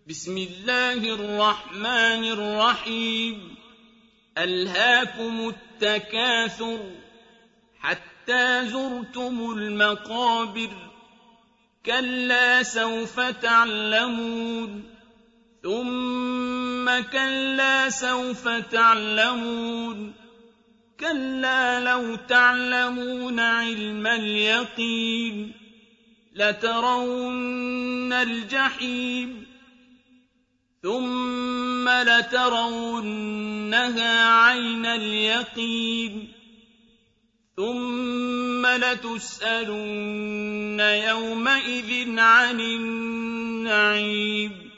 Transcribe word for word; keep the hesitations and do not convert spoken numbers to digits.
بسم الله الرحمن الرحيم ألهاكم التكاثر حتى زرتم المقابر كلا سوف تعلمون ثم كلا سوف تعلمون كلا لو تعلمون علم اليقين لترون الجحيم ثم لترونها عين اليقين ثم لتسألن يومئذ عن النعيم